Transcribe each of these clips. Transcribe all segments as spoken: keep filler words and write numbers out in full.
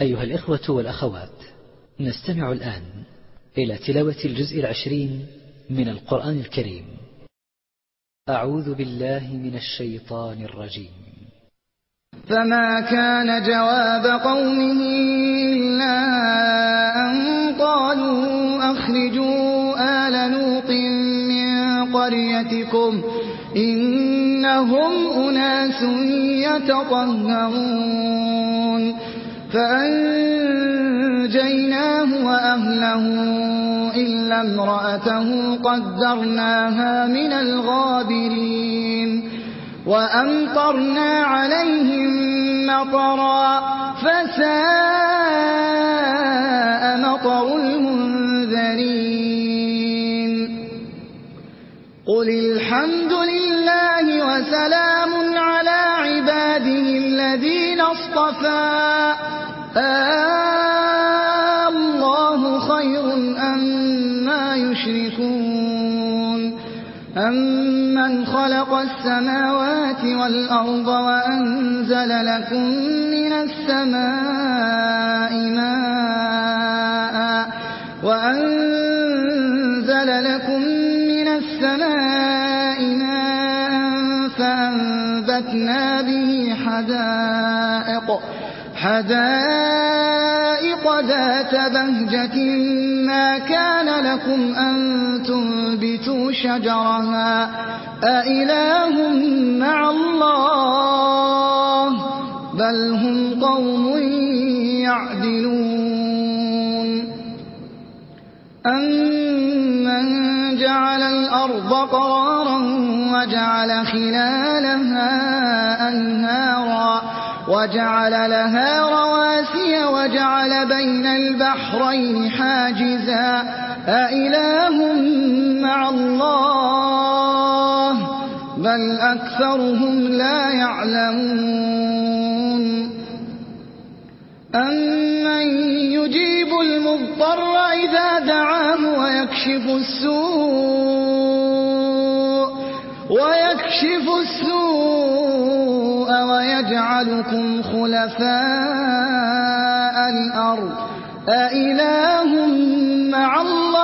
أيها الإخوة والأخوات، نستمع الآن إلى تلاوة الجزء العشرين من القرآن الكريم. أعوذ بالله من الشيطان الرجيم. فما كان جواب قومه إلا أن قالوا أخرجوا آل لوط من قريتكم إنهم أناس يتطهرون فأنجيناه وأهله إلا امرأته قدرناها من الغابرين وأمطرنا عليهم مطرا فساء مطر المنذرين قل الحمد لله وسلام على عباده الذين اصطفى الله خير أما يشركون أمن خلق السماوات والأرض وأنزل لكم من السماء ماء وأنزل لكم من السماء ماء فأنبتنا به حدائق حدائق ذات بهجة ما كان لكم أن تنبتوا شجرها أإله مع الله بل هم قوم يعدلون أمن جعل الأرض قرارا وجعل خلالها أنهارا وجعل لها رواسي وجعل بين البحرين حاجزا أإله مع الله بل أكثرهم لا يعلمون أمن يجيب المضطر إذا دعاه ويكشف السوء ويكشف السوء ويجعلكم خلفاء الأرض أإله مع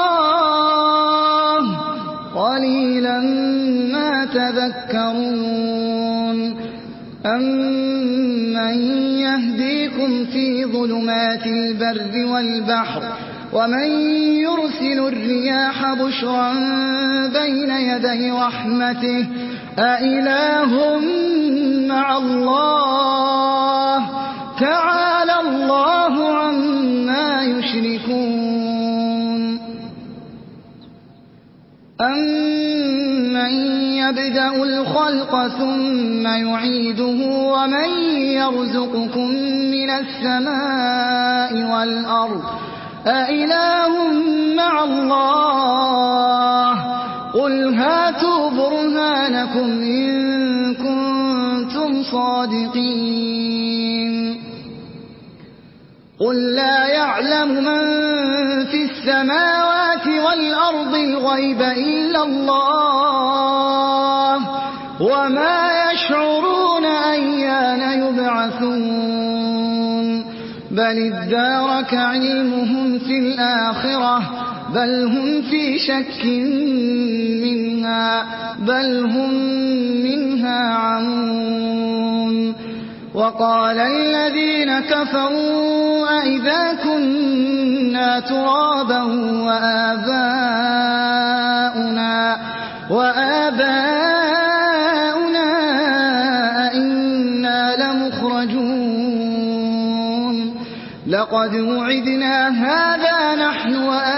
الله قليلا ما تذكرون أمن يهديكم في ظلمات البر والبحر ومن يرسل الرياح بشرا بين يدي رحمته أإله مع الله تعالى الله عما يشركون أمن يبدأ الخلق ثم يعيده ومن يرزقكم من السماء والأرض أإله مع الله قل هاتوا برهانكم إن كنتم صادقين قل لا يعلم من في السماوات والأرض الغيب إلا الله وما يشعرون أيان يبعثون بل ادارك علمهم في الآخرة بل هم في شك منها بل هم منها عمون وقال الذين كفروا أئذا كنا ترابا وآباؤنا وآباؤنا أئنا لمخرجون لقد وعدنا هذا نحن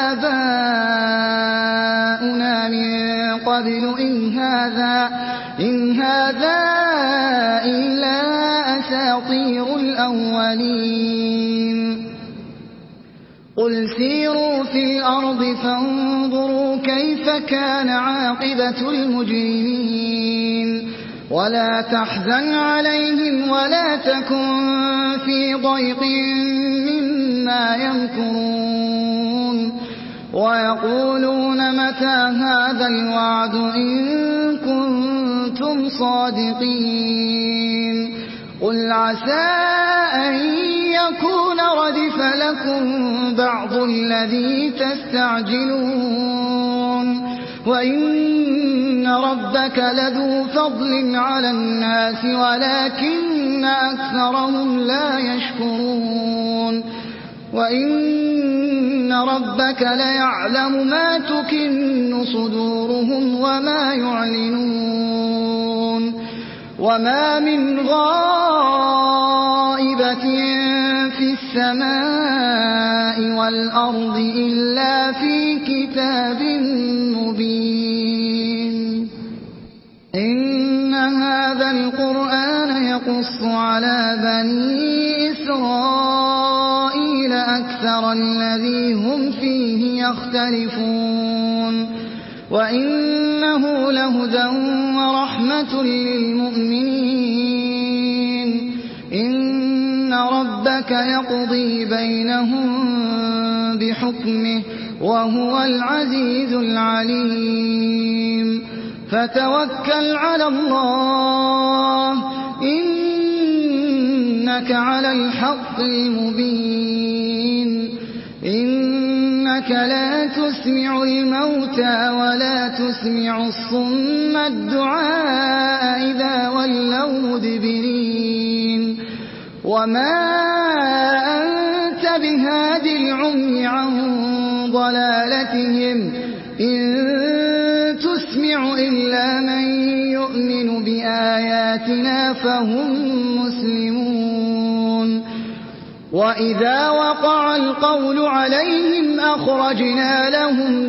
وآباؤنا من قبل إن هذا إن هذا إلا أساطير الأولين قل سيروا في الأرض فانظروا كيف كان عاقبة المجرمين ولا تحزن عليهم ولا تكن في ضيق مما يمكرون ويقولون متى هذا الوعد إن كنتم صادقين قل عسى أن يكون لَرَادِفَ لَكُم بَعْضُ الَّذِي تَسْتَعْجِلُونَ وَإِنَّ رَبَّكَ لَذُو فَضْلٍ عَلَى النَّاسِ وَلَكِنَّ أَكْثَرَهُمْ لَا يَشْكُرُونَ وَإِنَّ رَبَّكَ لَيَعْلَمُ مَا تُكِنُّ صُدُورُهُمْ وَمَا يُعْلِنُونَ وَمَا مِنْ غَائِبَةٍ فِي السَّمَاءِ وَالْأَرْضِ إِلَّا فِي كِتَابٍ مُبِينٍ إِنَّ هَذَا الْقُرْآنَ يَقُصُّ عَلَى بَنِي إِسْرَائِيلَ أَكْثَرَ الَّذِي هُمْ فِيهِ يَخْتَلِفُونَ وَإِنَّهُ لَهُدًى وَرَحْمَةٌ لِّلْمُؤْمِنِينَ إِنَّ رَبَّكَ يَقْضِي بَيْنَهُم بِحُكْمِهِ وَهُوَ الْعَزِيزُ الْعَلِيمُ فَتَوَكَّلْ عَلَى اللَّهِ إِنَّكَ عَلَى الْحَقِّ الْمُبِينِ إِنَّكَ لَا تُسْمِعُ الْمَوْتَىٰ وَلَا تُسْمِعُ الصُّمَّ الدُّعَاءَ إِذَا وَلَّوْا مُدْبِرِينَ وَمَا أَنتَ بِهَادِ الْعُمْيِ عَن ضَلَالَتِهِمْ إِن تُسْمِعُ إِلَّا مَن يُؤْمِنُ بِآيَاتِنَا فَهُم مُّسْلِمُونَ وَإِذَا وَقَعَ الْقَوْلُ عَلَيْهِمْ أَخْرَجْنَا لَهُمْ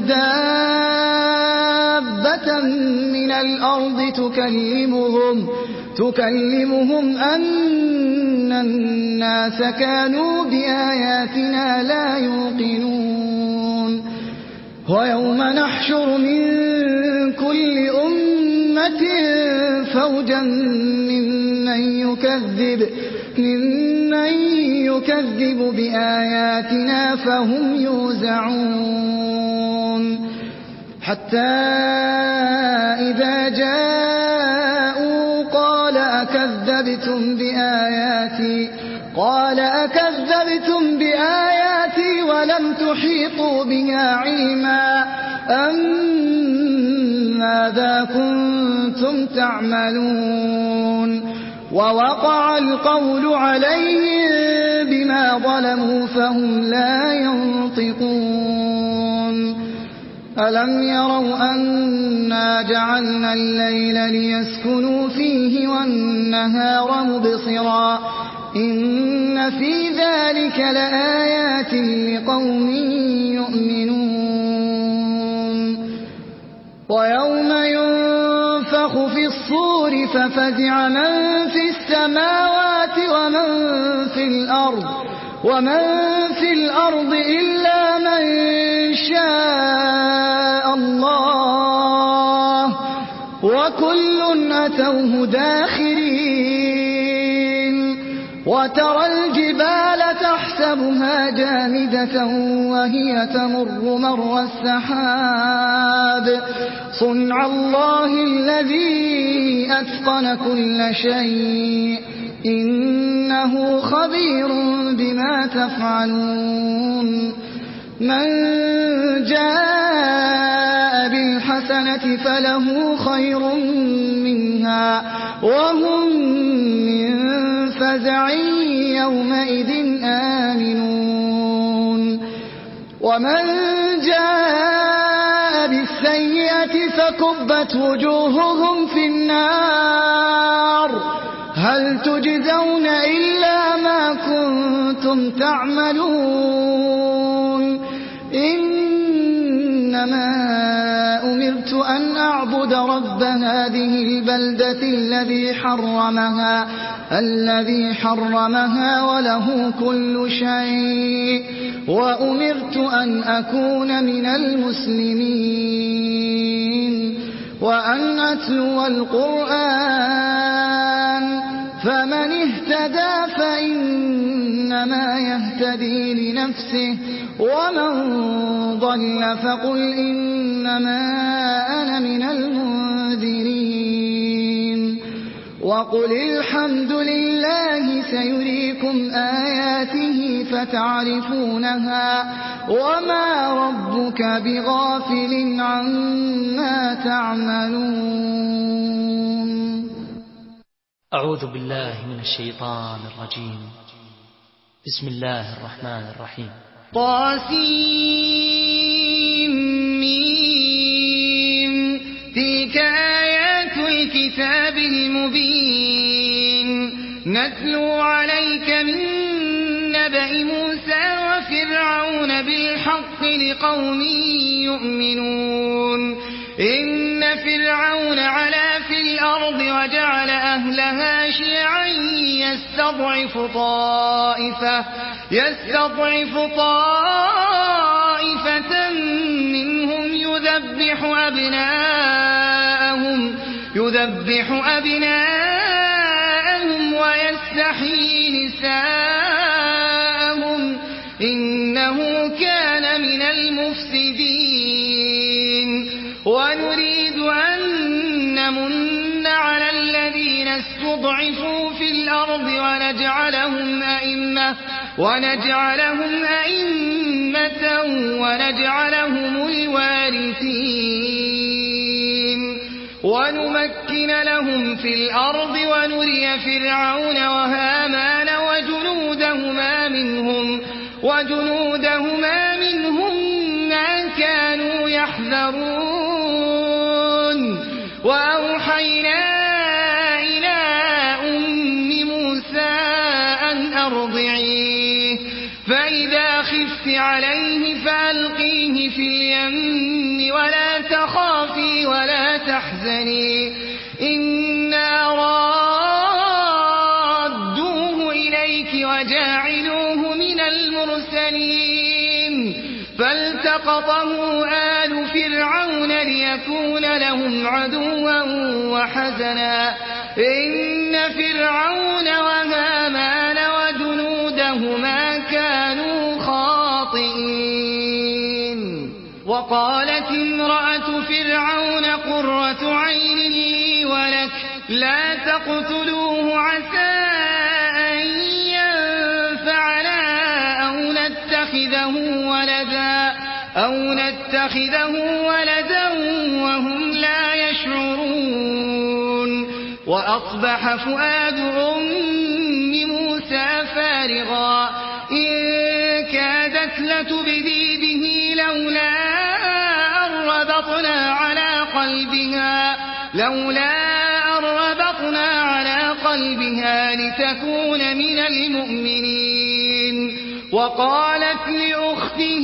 دَابَّةً مِّنَ الْأَرْضِ تُكَلِّمُهُمْ تُكَلِّمُهُمْ أَنَّ النَّاسَ كَانُوا بِآيَاتِنَا لَا يُوقِنُونَ وَيَوْمَ نَحْشُرُ مِن كُلِّ أُمَّةٍ فَوْجًا مِّمَّن يُكَذِّبُ مِمَّن يُكَذِّبُ بِآيَاتِنَا فَهُمْ يُوزَعُونَ حَتَّى إِذَا جَاءُوا قَالَ أَكَذَّبْتُمْ بِآيَاتِي قَالَ أَكَذَّبْتُمْ بِآيَاتِي وَلَمْ تُحِيطُوا بِهَا عِلْمًا أَمْ مَاذَا كُنتُمْ تَعْمَلُونَ وَوَقَعَ الْقَوْلُ عَلَيْهِم بِمَا ظَلَمُوا فَهُمْ لَا يَنطِقُونَ أَلَمْ يَرَوْا أَنَّا جَعَلْنَا اللَّيْلَ لِيَسْكُنُوا فِيهِ وَالنَّهَارَ مُبْصِرًا إِنَّ فِي ذَلِكَ لَآيَاتٍ لِقَوْمٍ يُؤْمِنُونَ وَيَوْمَ يُنفَخُ فِي الصُّورِ فَفَزِعَ مَن فِي السَّمَاوَاتِ وَمَن فِي الْأَرْضِ وَمَن فِي الْأَرْضِ إِلَّا مَن شَاءَ اللَّهُ وَكُلٌّ أَتَوْهُ دَاخِرِينَ وَتَرَى الْجِبَالَ تَحْسَبُهَا جَامِدَةً وَهِيَ تَمُرُّ مَرَّ السَّحَابِ صُنْعَ اللَّهِ الَّذِي أَتْقَنَ كُلَّ شَيْءٍ إِنَّهُ خَبِيرٌ بِمَا تَفْعَلُونَ مَن جَاءَ بِالْحَسَنَةِ فَلَهُ خَيْرٌ مِّنْهَا وَهُم مِّن فَزَعٍ يَوْمَئِذٍ آمِنُونَ وَمَن جَاءَ بِالسَّيِّئَةِ فَكُبَّتْ وُجُوهُهُمْ فِي النَّارِ هَلْ تُجْزَوْنَ إِلَّا مَا كُنتُمْ تَعْمَلُونَ إِنَّمَا أُمِرْتُ أَنْ أَعْبُدَ رَبَّ هَٰذِهِ الْبَلْدَةِ الَّذِي حَرَّمَهَا الَّذِي حَرَّمَهَا وَلَهُ كُلُّ شَيْءٍ وَأُمِرْتُ أَنْ أَكُونَ مِنَ الْمُسْلِمِينَ وَأَنْ أَتْلُوَ الْقُرْآنَ فَمَنِ اهْتَدَىٰ فَإِنَّمَا يَهْتَدِي لِنَفْسِهِ وَمَن ضَلَّ فَقُلْ إِنَّمَا أَنَا مِنَ الْمُنذِرِينَ وقل الحمد لله سيريكم آياته فتعرفونها وما ربك بغافل عما تعملون. أعوذ بالله من الشيطان الرجيم. بسم الله الرحمن الرحيم. طاسيم تلك آيات الكتاب المبين نتلو عليك من نبأ موسى وفرعون بالحق لقوم يؤمنون. إن فرعون علا في الأرض وجعل أهلها شيعا يستضعف طائفة, يستضعف طائفة منهم يذبح أبناءهم, يذبح أبناءهم ويستحيي نساءهم إنه كان من المفسدين. ونريد أن نمن على الذين استضعفوا في الأرض ونجعلهم أئمة, ونجعلهم أئمة ونجعلهم الوارثين ونمكن لهم في الأرض ونري فرعون وهامان وجنودهما منهم, وجنودهما منهم ما كانوا يحذرون. وأوحينا إلى أم موسى أن أرضعيه فإذا خفت عليه فألقيه في اليم ولا تخافي ولا تحزني إنا رادوه إليك وجاعلوه من المرسلين. فالتقطه آل فرعون ليكون لهم عدوا وحزنا إن فرعون وهامان وجنودهما كانوا خاطئين. وقالت امرأة فرعون قرة عين لي ولك لا تقتلوه عسى أن ينفعنا أو نتخذه ولدا, أو نتخذه ولدا وهم لا يشعرون. وأصبح فؤاد أم موسى فارغا إن كادت لتبدي به لولا أن ربطنا على قلبها, لولا أن ربطنا على قلبها لتكون من المؤمنين. وقالت لأخته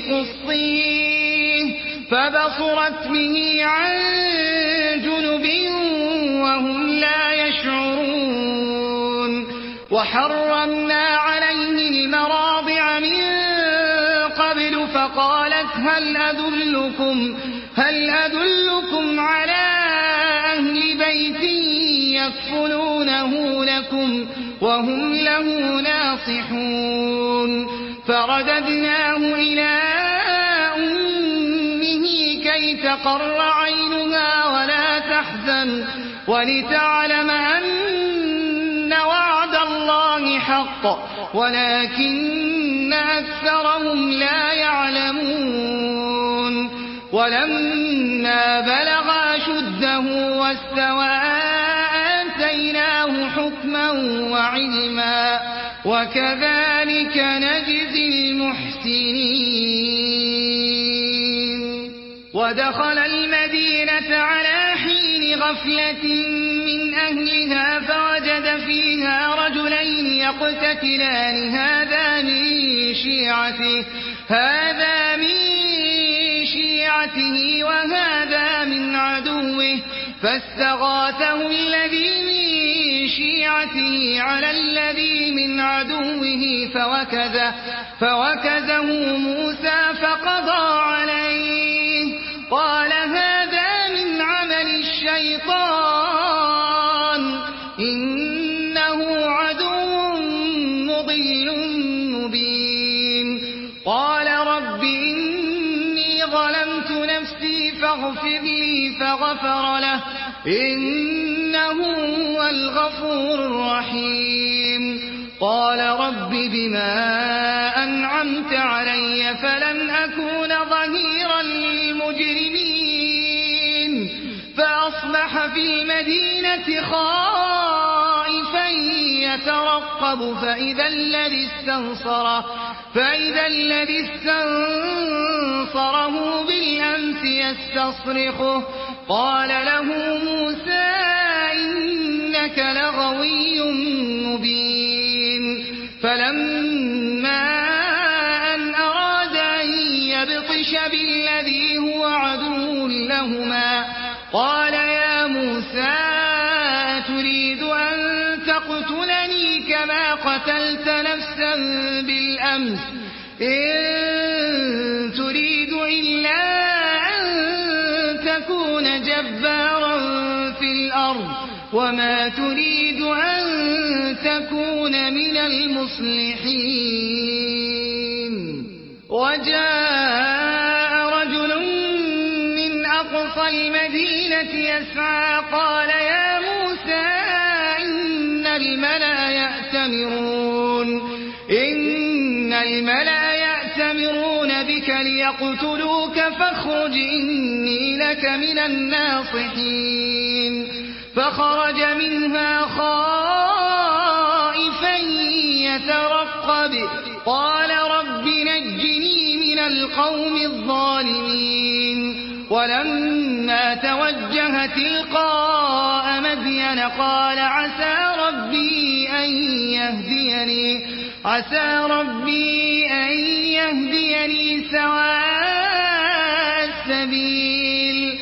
قصيه فبصرت به عن جنب وهم لا يشعرون. وحرمنا عليه المراضع من قبل فقالت هل أدلكم, هل أدلكم على أهل بيت يكفلونه لكم وهم له ناصحون. فرددناه إلى أمه كي تقر عينها ولا تحزن ولتعلم أن وعد الله حق ولكن أكثرهم لا يعلمون. ولما بلغ أشده واستوى آتيناه حكما وعلما وكذلك نجزي المحسنين. ودخل المدينة على حين غفلة من أهلها فوجد فيها رجلين يقتتلان هذا من شيعته, هذا من شيعته وهذا من عدوه فاستغاثه الذي من شيعته على الذي من عدوه فوكزه, فوكزه موسى فقضى عليه قال هذا من عمل الشيطان إنه عدو مضل مبين. قال رب إني ظلمت نفسي فاغفر لي فغفر له إنه هو الغفور الرحيم قال رب بما أنعمت علي فلن أكون ظهيرا للمجرمين فأصبح في المدينة خائفا يترقب فإذا الذي استنصره فإذا الذي استنصره بالأمس يستصرخه قال له موسى إنك لغوي مبين فلما أن أراد أن يبطش بالذي هو عدو لهما قال يا موسى تريد أن تقتلني كما قتلت نفسا بالأمس إن تريد إلا أن تكون جبارا في الأرض وما تريد أن تكون من المصلحين وجاء رجل من أقصى المدينة يسعى قال يا موسى إن الملأ يأتمرون إن الملأ يأتمرون بك ليقتلوك فاخرج إني لك من الناصحين فخرج منها خائفا يترقب قال رب نجني من القوم الظالمين ولما توجه تلقاء مدين قال عسى ربي أن يهديني عسى ربي أن يهديني سواء السبيل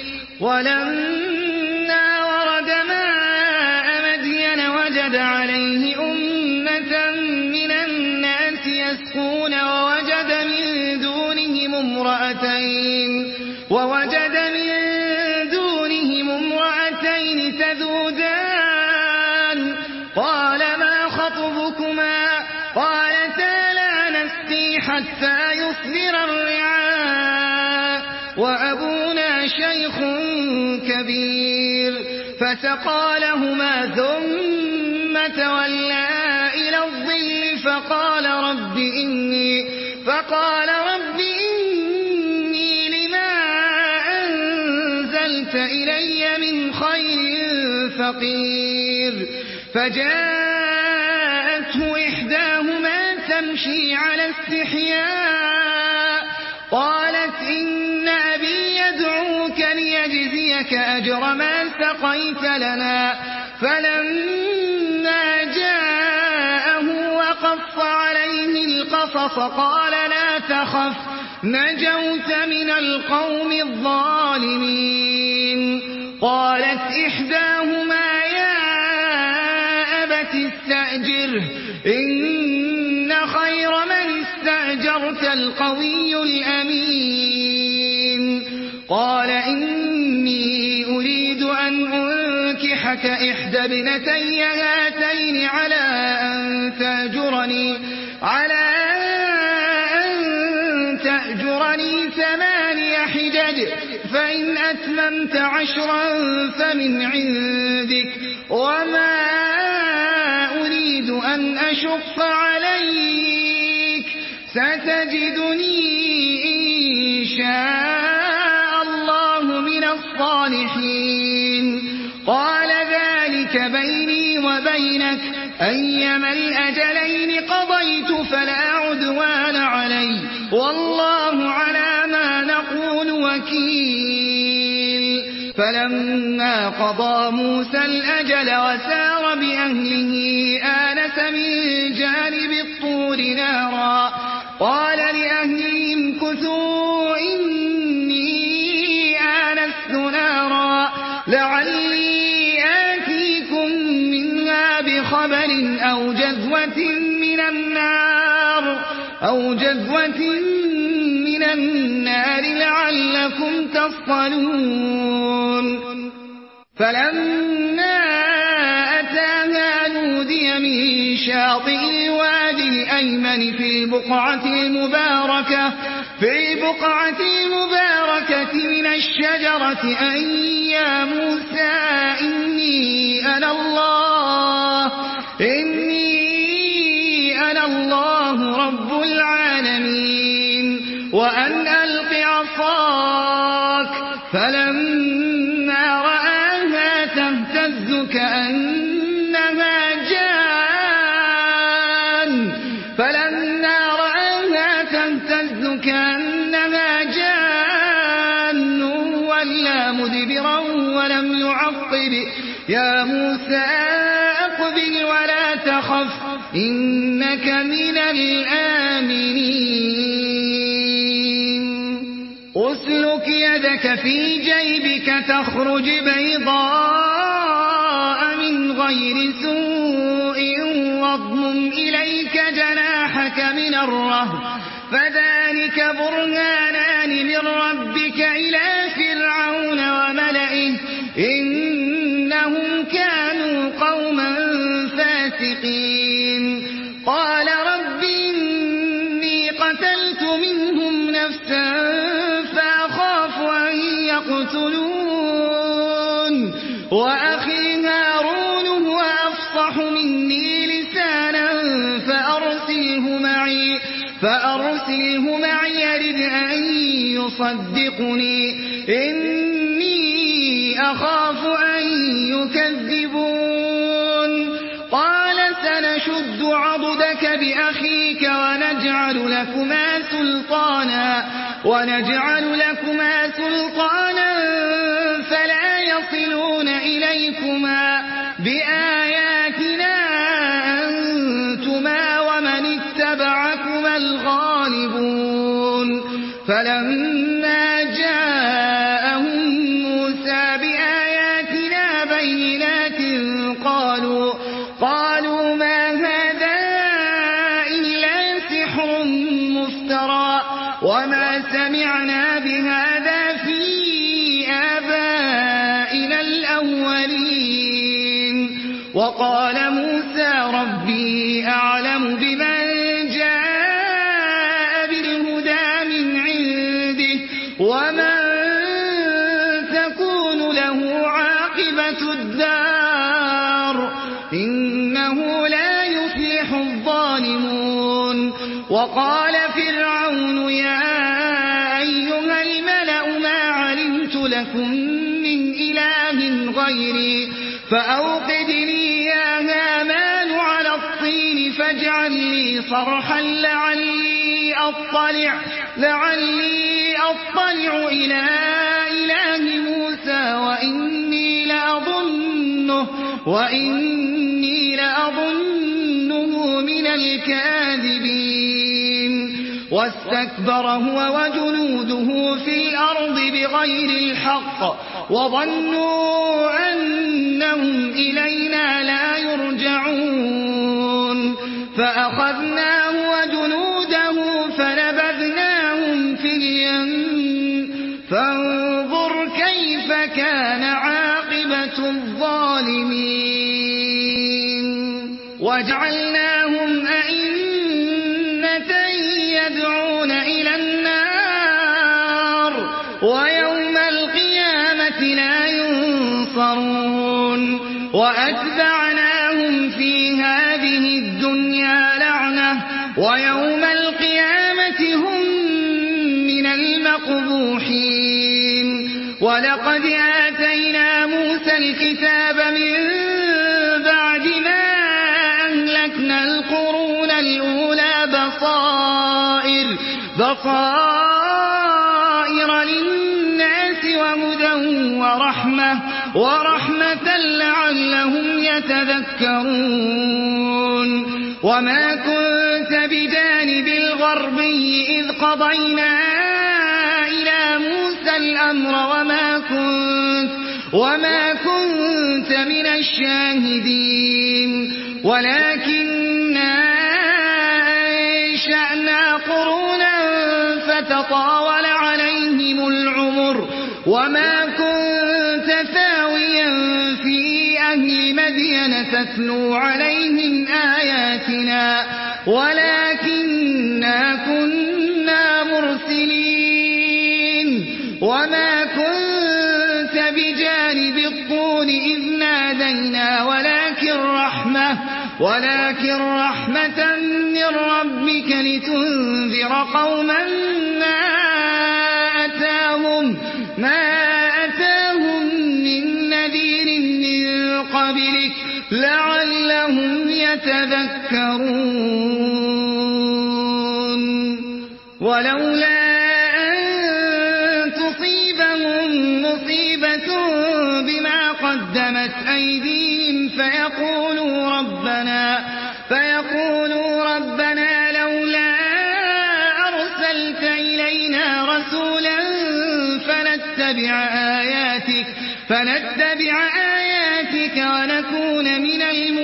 ولما ورد ماء مدين وجد عليه أمة من الناس يسقون ووجد من دونهم امرأتين ووجد من دونهم امرأتين تذودان قال ما خطبكما قالتا لا نسقي حتى يصدر الرعاء وأبونا شيخ كبير فسقى لهما ثم تولى إلى الظل فقال رب إني فقال رب إني لما أنزلت إلي من خير فقير فجاءته إحداهما تمشي على استحياء قالت إن أبي يدعوك ليجزيك أجر ما سقيت لنا فلما جاءه وقف عليه القصص قال لا تخف نجوت من القوم الظالمين قالت إحداهما يا أبت استأجره إن خير من استأجرت القوي الأمين قال إني أريد أن أنكحك إحدى ابنتي هاتين على أن تأجرني على أن تأجرني ثماني حجج فإن أتممت عشرا فمن عندك وما أريد أن أشق عليك ستجدني إن شاء الله من الصالحين قال ذلك بيني وبينك أيما الأجلين قضيت فلا عدوان علي والله على ما نقول وكيل فلما قضى موسى الأجل وسار بأهله آنس من جانب الطور نارا قال لأهلهم كثوا إني آنست نارا لعلي آتيكم منها بخبر أو جذوة من النار أو جذوة من النار لعلكم تصطلون فلما أتاها نودي من شاطئ الوادي الأيمن في البقعة المباركة في البقعة المباركة من الشجرة أن يا موسى إني أنا الله إني أنا الله رب العالمين وأن ألق عصاك فلما رآها تهتز كأنها جان فلما رآها تهتز كأنها جان ولا مدبرا ولم يعقب يا موسى أقبل ولا تخف إنك من الآمنين أسلك يدك في جيبك تخرج بيضاء من غير سوء واضمم إليك جناحك من الرهب فذلك برهانان من ربك إلى فرعون وملئه إنهم كانوا قوما فاسقين قال رب إني قتلت منهم نفسا فأخاف أن يقتلون وأخي هارون هو أفصح مني لسانا فأرسله معي فأرسله معي يرد أن يصدقني إني أخاف أن يكذبون قال سنشد عضدك بأخيك ونجعل لكما سلطانا ونجعل لكما سلطانا فلا يصلون إليكما بآياتنا أنتما ومن اتبعكما الغالبون فلما جاءهم موسى بآياتنا بينات قالوا قالوا ما هذا إلا سحر مفترى وما سمعنا بهذا في آبائنا الأولين وقال موسى ربي أعلم بمن جاء بالهدى من عنده ومن تكون له عاقبة الدار إنه لا يفلح الظالمون وقال فرعون يا أيها الملأ ما علمت لكم من إله غيري فأوقد لي يا هامان على الطين فاجعل لي صرحا لعلي أطلع لعلي أطلع إلى إله موسى وإني لأظنه وإني لأظنه من الكاذبين واستكبر هو وجنوده في الأرض بغير الحق وظنوا أنهم إلينا لا يرجعون فأخذناه وجنوده فنبذناهم في اليم فانظر كيف كان عاقبة الظالمين وجعلناهم أئمة يدعون إلى النار ويوم القيامة لا ينصرون وأتبعناهم في هذه الدنيا لعنة ويوم القيامة هم من المقبوحين ولقد آتينا موسى الكتاب من بعد ما أهلكنا القرون الأولى بصائر بصائر للناس وهدى ورحمة ورحمة لعلهم يتذكرون وما كنت بجانب الغربي إذ قضينا إلى موسى الأمر وما كنت وما كنت من الشاهدين ولكننا أنشأنا قرونا فتطاول عليهم العمر وما كنت ثاويا في أهل مدين تتلو عليهم آياتنا ولكننا كنا مرسلين وما كنت بجانب الطور إذ نادينا ولكن رحمة ولكن رحمة من ربك لتنذر قوما ما أتاهم ما أتاهم من نذير من قبلك لعلهم يتذكرون ولولا أن تصيبهم مصيبة بما قدمت أيديهم فيقولوا ربنا فيقولوا ربنا لولا أرسلت إلينا رسولا فنتبع آياتك فنتبع آياتك ونكون من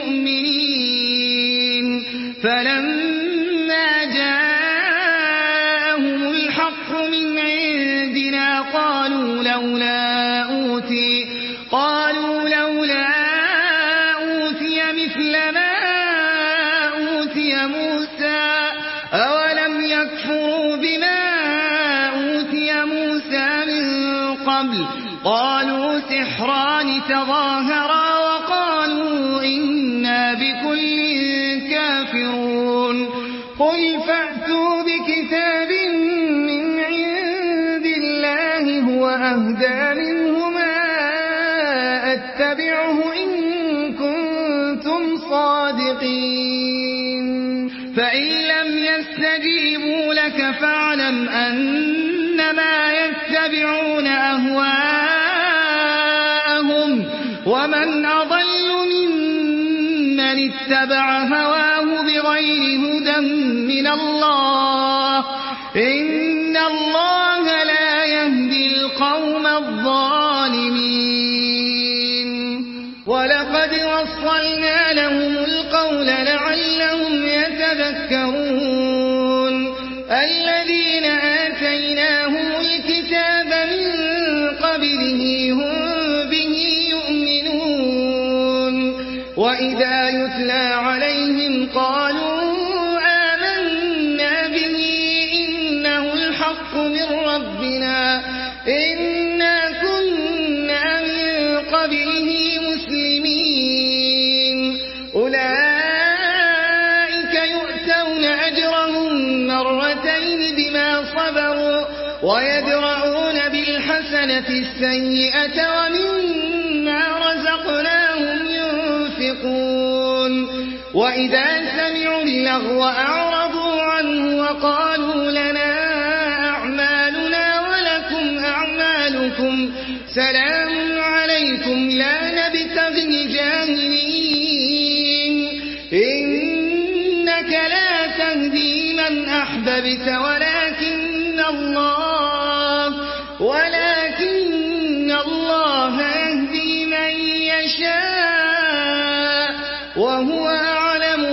المؤمنين فلما جاءهم الحق من عندنا قالوا لولا أوتي قالوا لولا أوتي مثل ما أوتي موسى أولم يكفروا بما أوتي موسى من قبل قالوا سحران تظاهرا وقالوا إنا بكل كافرون قل فأتوا بكتاب من عند الله هو أهدى منهما أتبعه إن كنتم صادقين فإن لم يستجيبوا لك فاعلم أنما يتبعون أهواءهم ومن أضل ممن اتبع هواه بغير هدى من الله إن الله لا يهدي القوم الظالمين ولقد وصلنا لهم القول لعلهم يتذكرون الذين آتيناهم الكتاب من قبله هم به يؤمنون وإذا يتلى عليهم قالوا آمنا به إنه الحق من ربنا إنا كنا من قبله مسلمين أولئك يؤتون أجرهم مرتين بما صبروا ويدرؤون بالحسنة السيئة ومما رزقناهم ينفقون وإذا سمعوا اللغو أعرضوا عنه وقالوا لنا أعمالنا ولكم أعمالكم سلام عليكم لا نبتغي الجاهلين إنك لا تهدي من أحببت ولكن الله ولكن الله يهدي من يشاء وهو أعلم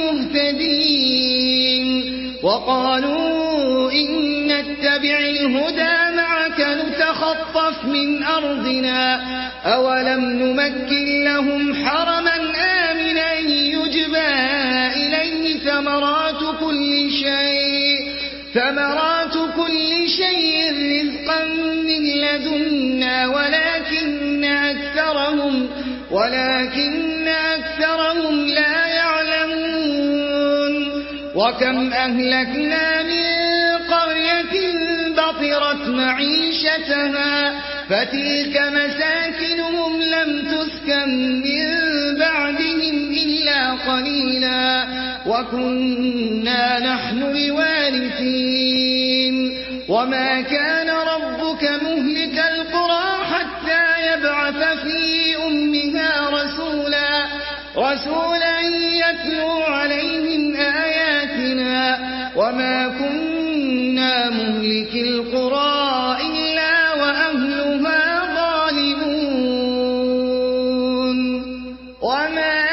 بالمهتدين وقالوا إن نتبع الهدى معك نتخطف من أرضنا أولم نمكن لهم حرما آمنا يجبى إليه ثمرات كل شيء ثمرات كل شيء رزقا من لدنا ولكن أكثرهم ولكن أكثرهم لا يعلمون وكم أهلكنا من قرية بطرت معيشتها فتلك مساكنهم لم تسكن من بعدهم إلا قليلا وكنا نحن الوارثين وما كان ربك مهلك القرى حتى يبعث في أمها رسولا رسولا يتلو عليهم آياتنا وما كنا مهلك القرى إلا وأهلها ظالمون وما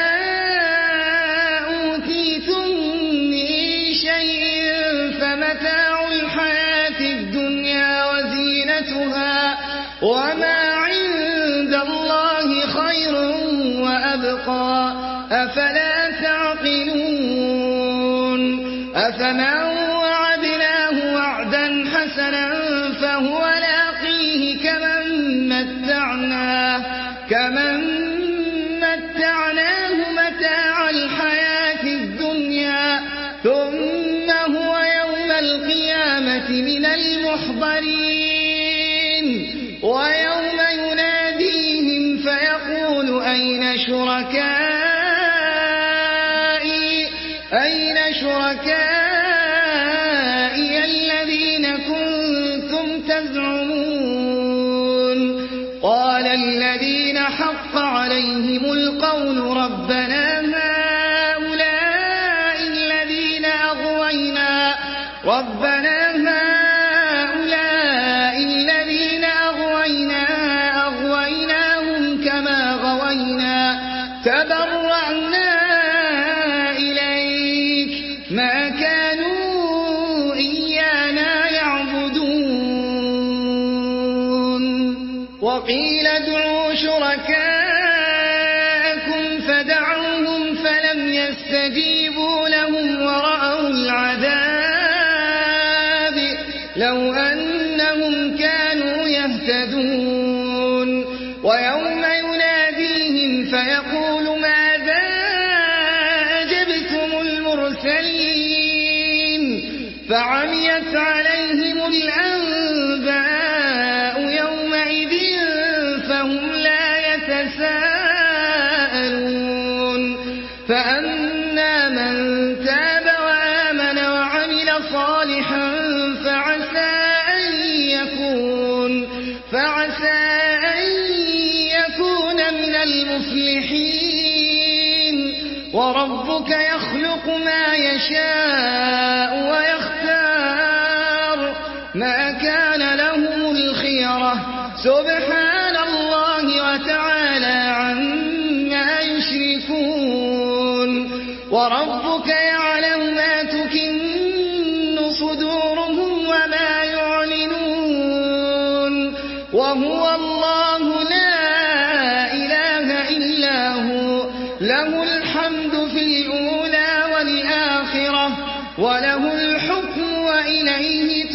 أوتيتم من شيء فمتاع الحياة الدنيا وزينتها وما عند الله خير وأبقى أفلا تعقلون القيامة من المحضرين ويوم يناديهم فيقول أين شركائي أين شركائي الذين كنتم تزعمون قال الذين حق عليهم القول ربنا هؤلاء الذين أغوينا ربنا هؤلاء الذين أغوينا أغويناهم كما غوينا تبرأنا إليك ما كانوا إيانا يعبدون وقيل ادعوا شركاءكم فدعوهم فلم يستجيبوا لهم ورأوا العذاب لو أنهم كانوا يهتدون ويوم يناديهم فيقول ماذا أجبتم المرسلين فعميت عليهم الأنباء يومئذ فهم لا يتساءلون فأما من تاب وآمن وعمل صالحا فعسى أن يكون فعسى أن يكون من المفلحين وربك يخلق ما يشاء ويختار ما كان لهم الخيرة سبحان الله وتعالى عما يشركون وربك يعلم ما تكن صدورهم وما يعلنون وهو الله لا إله إلا هو له الحمد في الأولى والآخرة وله الحكم وإليه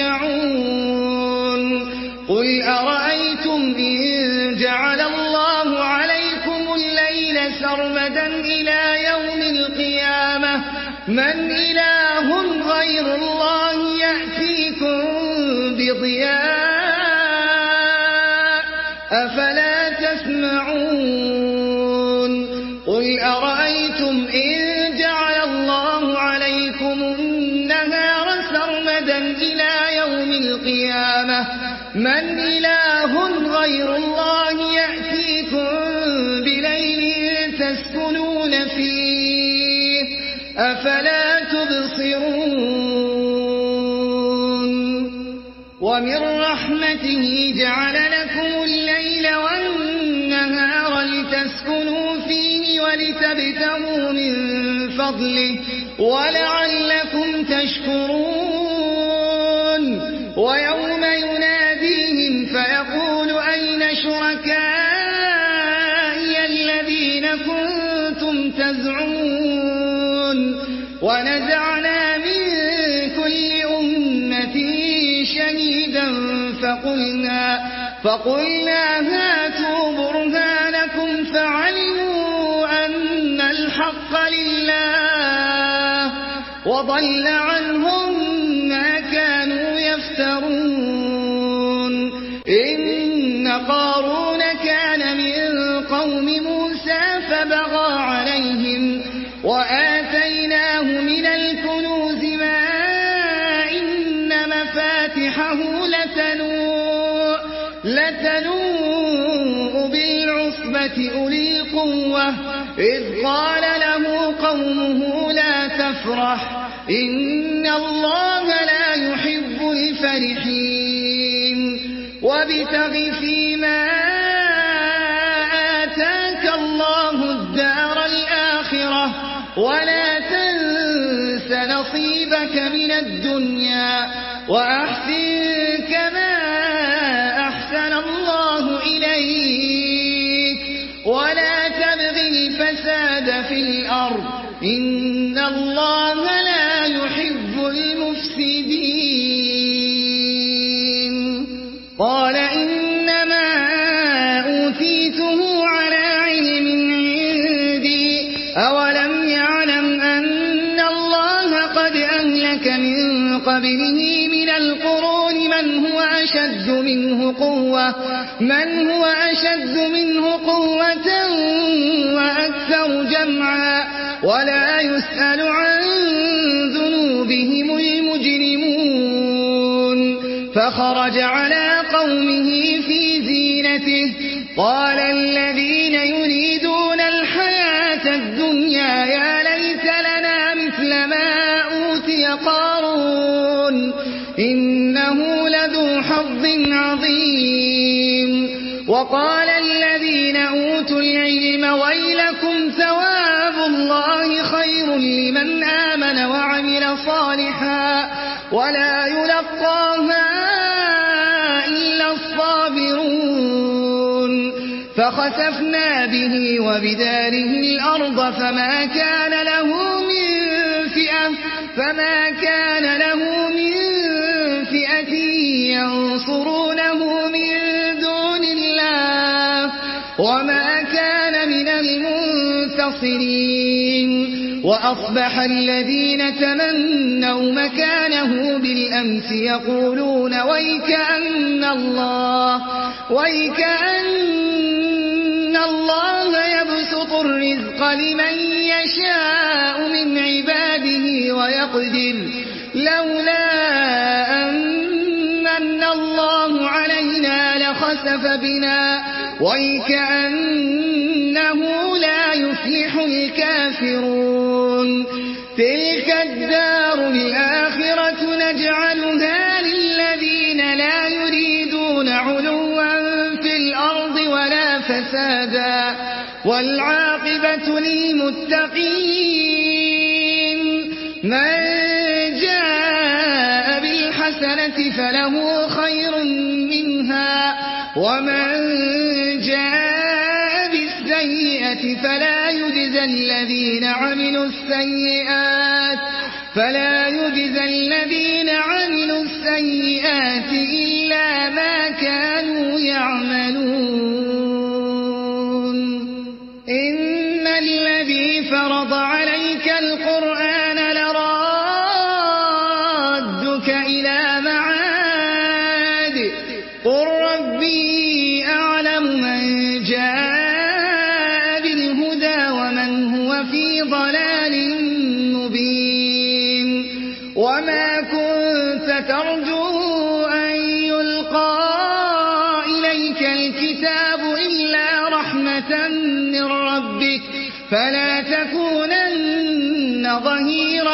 ترجعون قل أرأيتم إن جعل الله عليكم الليل سرمدا إلى يوم القيامة من إله غير الله يأتيكم بضياء أفلا تسمعون قل أرأيتم إن جعل الله عليكم النهار سرمدا إلى يوم القيامة من إله غير الله يأتيكم بليل تسكنون فيه أفلا تبصرون ومن رحمته جعل لكم الليل والنهار لتسكنوا فيه ولتبتغوا من فضله ولعلكم تشكرون ويوم يناديهم فيقول أين شركائي الذين كنتم تزعمون ونزعنا من كل أمة شهيدا فقلنا فقلنا هاتوا برهانكم فعلموا أن الحق لله وضل عنهم ما كانوا يفترون إن قارون كان من قوم موسى فبغى عليهم وآتيناه من الكنوز ما إن مفاتحه لتنوء لتنوء بالعصبة أولي القوة إذ قال له قومه لا تفرح إن الله لا يحب الفرحين وابتغ فيما آتاك الله الدار الآخرة ولا تنس نصيبك من الدنيا وأحسن كما أحسن الله إليك ولا تبغ الفساد في الأرض إن الله لا يحب المفسدين قال إنما أوتيته على علم عندي أولم يعلم أن الله قد أهلك من قبل قبله من القرون من هو أشد منه قوة من هو أشد منه قوة وأكثر جمعا ولا يسأل عن ذنوبهم المجرمون فخرج على قومه في زينته قال الذين يريدون الحياة الدنيا يا ليت لنا مثل ما أوتي قارون إنه لذو حظ عظيم وقال الذين أوتوا العلم ويلكم ثواب الله خير لمن آمن وعمل صالحا ولا يلقاها إلا الصابرون فخسفنا به وبداره الأرض فما كان له من فئة فما كان له من فئة ينصرونه من دون الله وما كان من المنتصرين وأصبح الذين تمنوا مكانه بالأمس يقولون ويكأن الله ويكأن الله يبسط الرزق لمن يشاء من عباده ويقدر لولا أن الله علينا لخسف بنا ويكأنه لا يفلح الكافرون تلك الدار الآخرة نجعلها للذين لا يريدون علوا في الأرض ولا فسادا والعاقبة للمتقين من جاء بالحسنة فله خير منها ومن جاء بالسيئة فلا يجزى الذين عملوا السيئات فلا يجزى الذين عملوا السيئات إلا ما كانوا يعملون إن الذي فرض عليك القرآن لرادك إلى معاد قل ربي أعلم من جاء بالهدى ومن هو في ضلال مبين وما كنت ترجو أن يلقى إليك الكتاب إلا رحمة من ربك فلا تكونن ظهيرا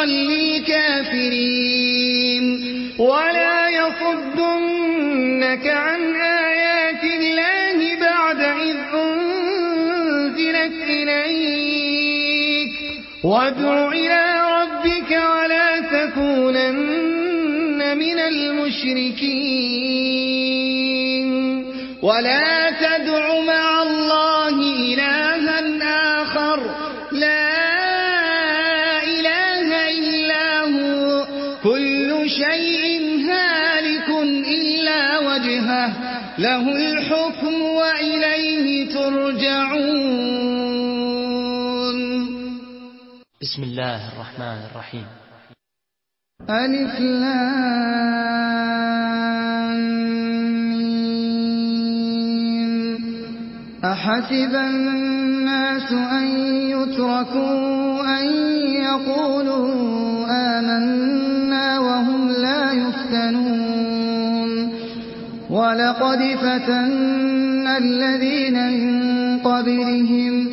للكافرين ولا يصدنك عن آيات الله بعد إذ أنزلت إليك وادع إلى ربك ولا تكونن من المشركين ولا تدع مع الله إلها آخر لا إله إلا هو كل شيء هالك إلا وجهه له الحكم وإليه ترجعون بسم الله الرحمن الرحيم ألف لام ميم أحسب الناس أن يتركوا أن يقولوا آمنا وهم لا يفتنون ولقد فتنا الذين من قبلهم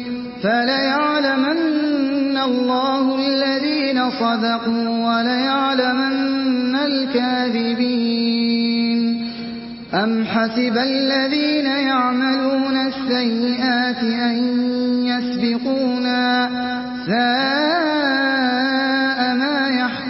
فليعلمن الله الذين صدقوا وليعلمن الكاذبين أم حسب الذين يعملون السيئات أن يسبقونا ساء ما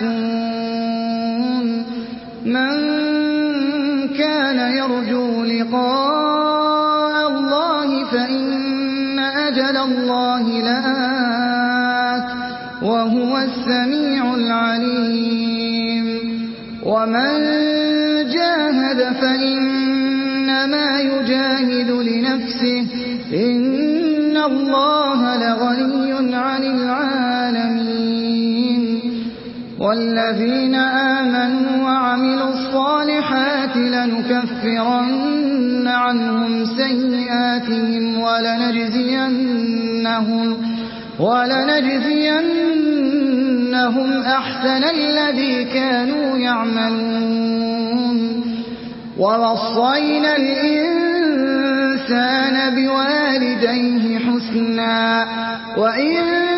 يحكمون من كان يرجو لقاء الله فإن أجل الله لآت وهو السميع العليم ومن جاهد فإنما يجاهد لنفسه إن الله لغني عن العالمين والذين آمنوا وعملوا الصالحات لنكفرن عنهم سيئاتهم ولنجزينهم, ولنجزينهم أحسن الذي كانوا يعملون. ووصينا الإنسان بوالديه حسنا وإن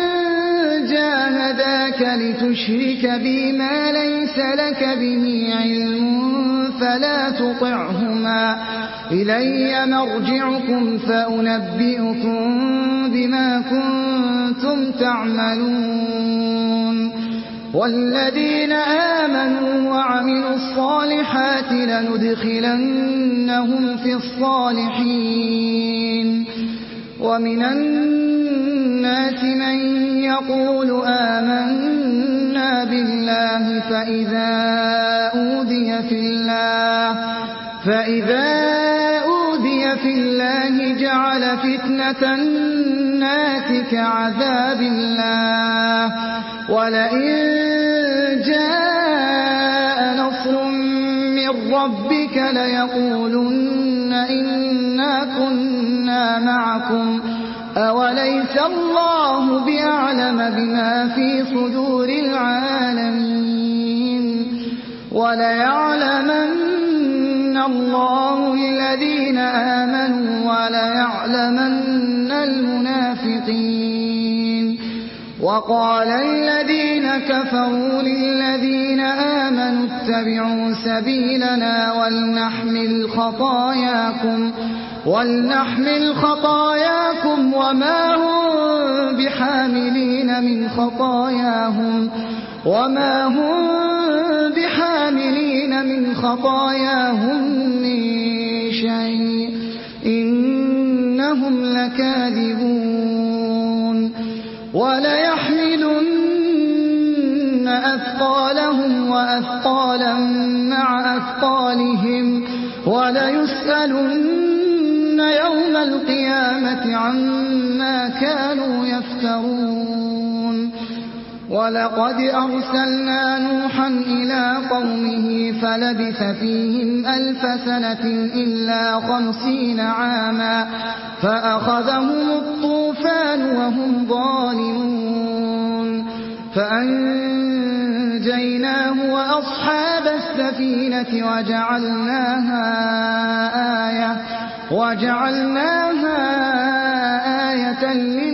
جاهداك لتشرك بي ما ليس لك به علم فلا تطعهما إلي مرجعكم فأنبئكم بما كنتم تعملون. والذين آمنوا وعملوا الصالحات لندخلنهم في الصالحين. ومن الناس من يقول آمنا بالله فإذا أوذي في الله فإذا أوذي في الله جعل فتنة الناس كعذاب الله ولئن جاء نصر من ربك ليقولن إنا كنا معكم أوليس الله بأعلم بما في صدور العالمين. وليعلمن الله الذين آمنوا وليعلمن المنافقين. وقال الذين كفروا للذين آمنوا اتبعوا سبيلنا ولنحمل خطاياكم ولنحمل خطاياكم وما هم بحاملين من خطاياهم وما هم بحاملين من خطاياهم من شيء إنهم لكاذبون. وليحملن أثقالهم وأثقالا مع أثقالهم وليسألن يوم القيامة عما كانوا يفترون. ولقد أرسلنا نوحا إلى قومه فلبث فيهم ألف سنة إلا خمسين عاما فأخذهم الطوفان وهم ظالمون فأنجيناه وأصحاب السفينة وجعلناها آية وجعلناها آية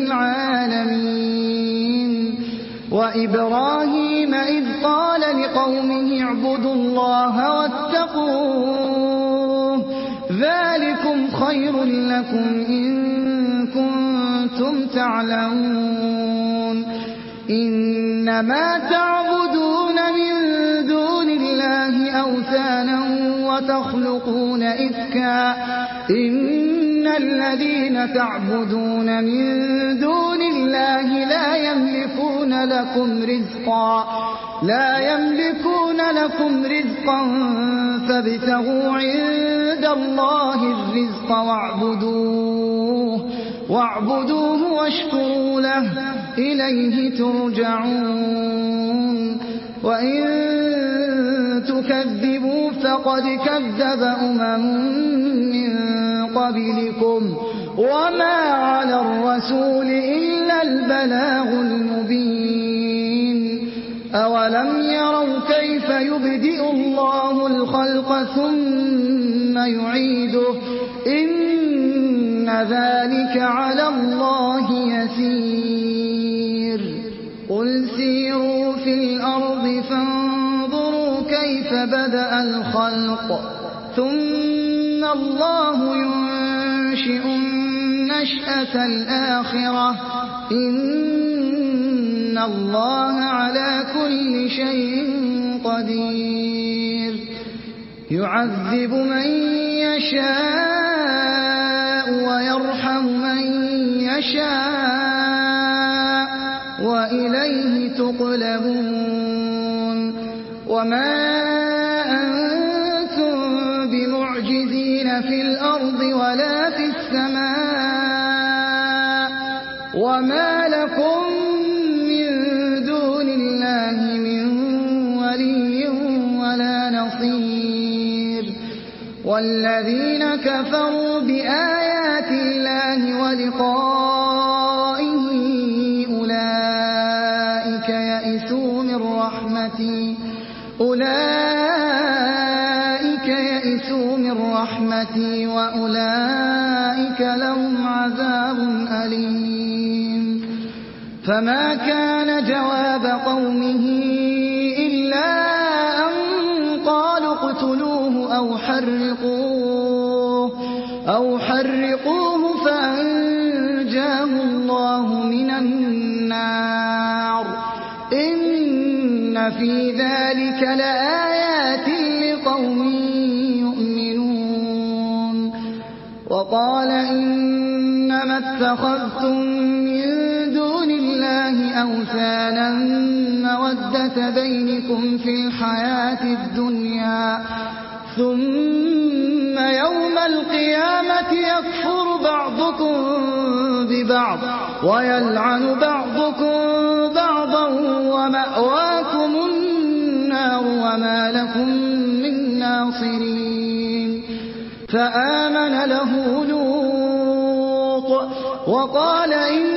للعالمين. وإبراهيم إذ قال لقومه اعبدوا الله واتقوه ذلكم خير لكم إن كنتم تعلمون. إنما تعبدون من دون الله أوثانا وتخلقون إفكا إن الذين تعبدون من دون الله لا يملكون لكم رزقا لا يملكون لكم رزقا فابتغوا عند الله الرزق واعبدوه واعبدوه واشكروا له إليه ترجعون. وإن تكذبوا فقد كذب أمم من قبلكم وما على الرسول إلا البلاغ المبين. أولم يروا كيف يبدئ الله الخلق ثم يعيده إن ذلك على الله يسير. قل سيروا في الأرض فانظروا كيف بدأ الخلق ثم الله ينشئ النشأة الآخرة إن الله على كل شيء قدير. يعذب من يشاء ويرحم من يشاء وإليه تقلبون. وما أنتم بمعجزين في الأرض ولا في السماء وما لكم من دون الله من يطير والذين كفروا بآيات الله ولقائه أولئك يئسوا من رحمتي أولئك يئسوا من رحمتي وأولئك لهم عذاب أليم فما كان جواب قومه إلا أن قالوا اقتلوه أو حرقوه أو حرقوه فأنجاه الله من النار إن في ذلك لآيات لقوم يؤمنون وقال إنما اتخذتم من دون الله أوثانا مودة بينكم في الحياة الدنيا ثم يوم القيامة يكفر بعضكم ببعض ويلعن بعضكم بعضا ومأواكم النار وما لكم من ناصرين فآمن له لوط وقال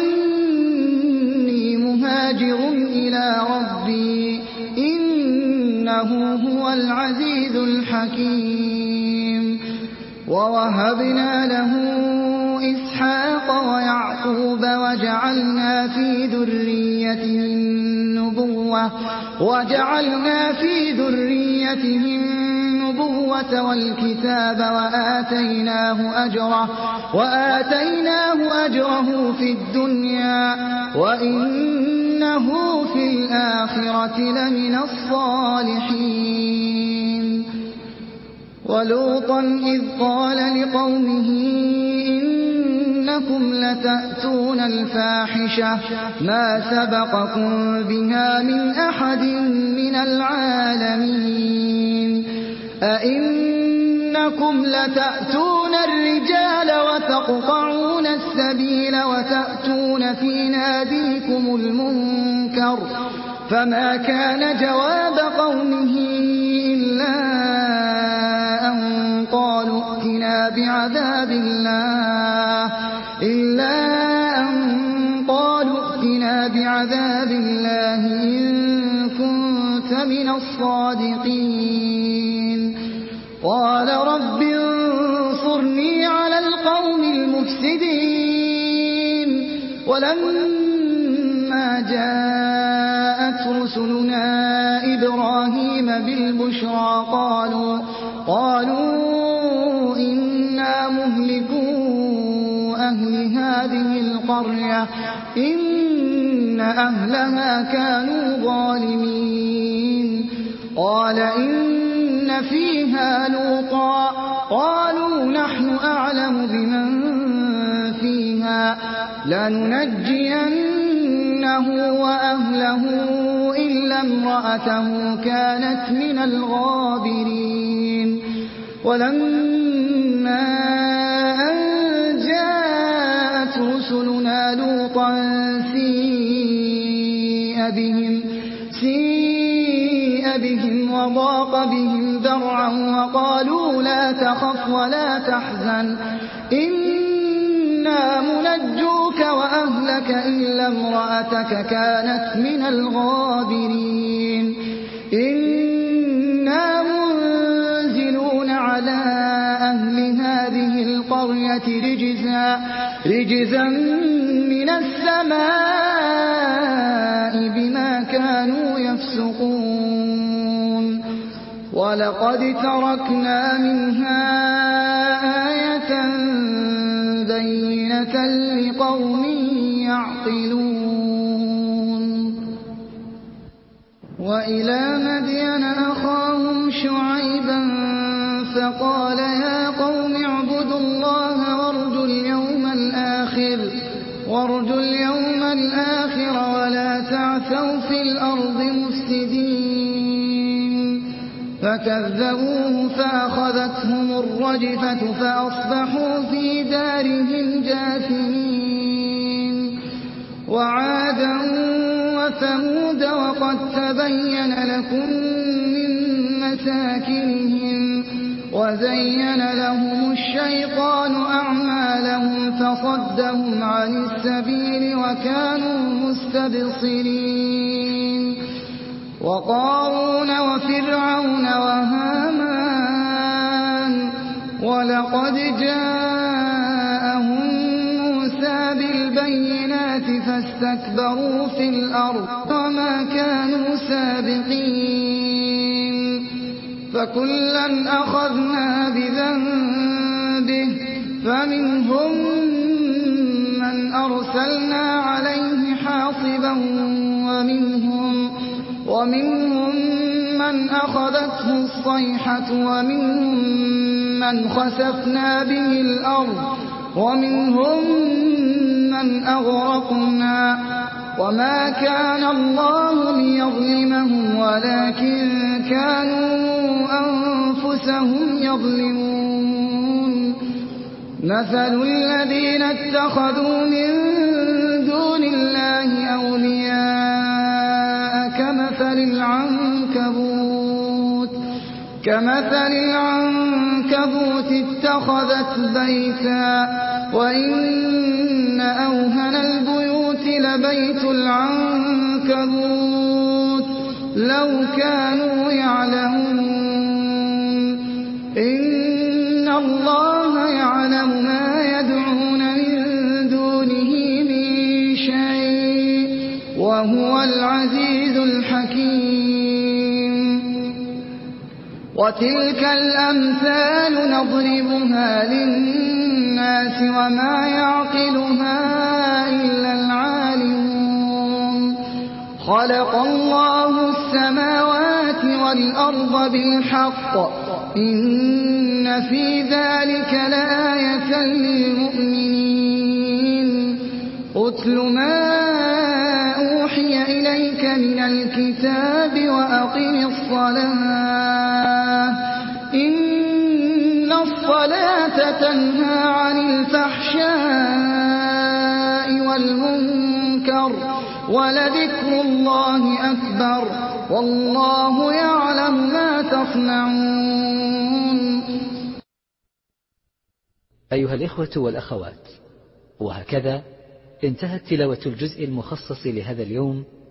إني مهاجر إلى ربي إنه هو العزيز الحكيم ووهبنا له إسحاق ويعقوب وجعلنا في ذريته النبوة وجعلنا في ذريته النبوة والكتاب وآتيناه أجره وآتيناه أجره في الدنيا وإنه في الآخرة لمن الصالحين ولوطا إذ قال لقومه إنكم لتأتون الفاحشة ما سبقكم بها من أحد من العالمين أئنكم لتأتون الرجال وتقطعون السبيل وتأتون في ناديكم المنكر فما كان جواب قومه إلا أن قالوا ائتنا بعذاب الله إلا أن قالوا ائتنا بعذاب الله إن كنت من الصادقين قال رب انصرني على القوم المفسدين ولما جاءت رسلنا إبراهيم بالبشرى قالوا قالوا إنا مهلكو أهل هذه القرية إن أهلها كانوا ظالمين قال إن فيها لوطا قالوا نحن أعلم بمن فيها لننجينه وأهله إلا امرأته كانت من الغابرين ولما أن جاءت رسلنا لوطا سيء بهم سيء بهم وضاق بهم ذرعا وقالوا لا تخف ولا تحزن إنا منجوك وأهلك إلا امرأتك كانت من الغابرين إنا منزلون على أهل هذه القرية رجزا رجزا من السماء بما كانوا يفسقون ولقد تركنا منها آية بينة لقوم يعقلون وإلى مدين أخاهم شعيبا فقال يا قوم اعبدوا الله وارجوا اليوم الآخر وارجوا اليوم الآخر ولا تعثوا في الأرض مفسدين فكذبوه فأخذتهم الرجفة فأصبحوا في دارهم جاثمين وعادا وثمود وقد تبين لكم من مساكنهم وزين لهم الشيطان أعمالهم فصدهم عن السبيل وكانوا مستبصرين وقارون وفرعون وهامان ولقد جاءهم موسى بالبينات فاستكبروا في الأرض وما كانوا سابقين فكلا أخذنا بذنبه فمنهم من أرسلنا عليه حاصبا ومنهم, ومنهم من أخذته الصيحة ومنهم من خسفنا به الأرض ومنهم من أغرقنا وما كان الله ليظلمهم ولكن كانوا أنفسهم يظلمون مثل الذين اتخذوا من دون الله أولياء كمثل العنكبوت كمثل العنكبوت اتخذت بيتا وإن أوهن البيوت لبيت العنكبوت لو كانوا يعلمون إن الله يعلم ما يدعون من دونه من شيء وهو العزيز الحكيم وتلك الأمثال نضربها للناس وما يعقلها إلا العالمون خلق الله السماوات والأرض بالحق إن في ذلك لآية للمؤمنين أتل ما أوحي إليك من الكتاب وأقم الصلاة إن الصلاة تنهى عن الفحشاء والمنكر ولذكر الله أكبر والله يعلم ما تصنعون. أيها الإخوة والأخوات، وهكذا انتهت تلاوة الجزء المخصص لهذا اليوم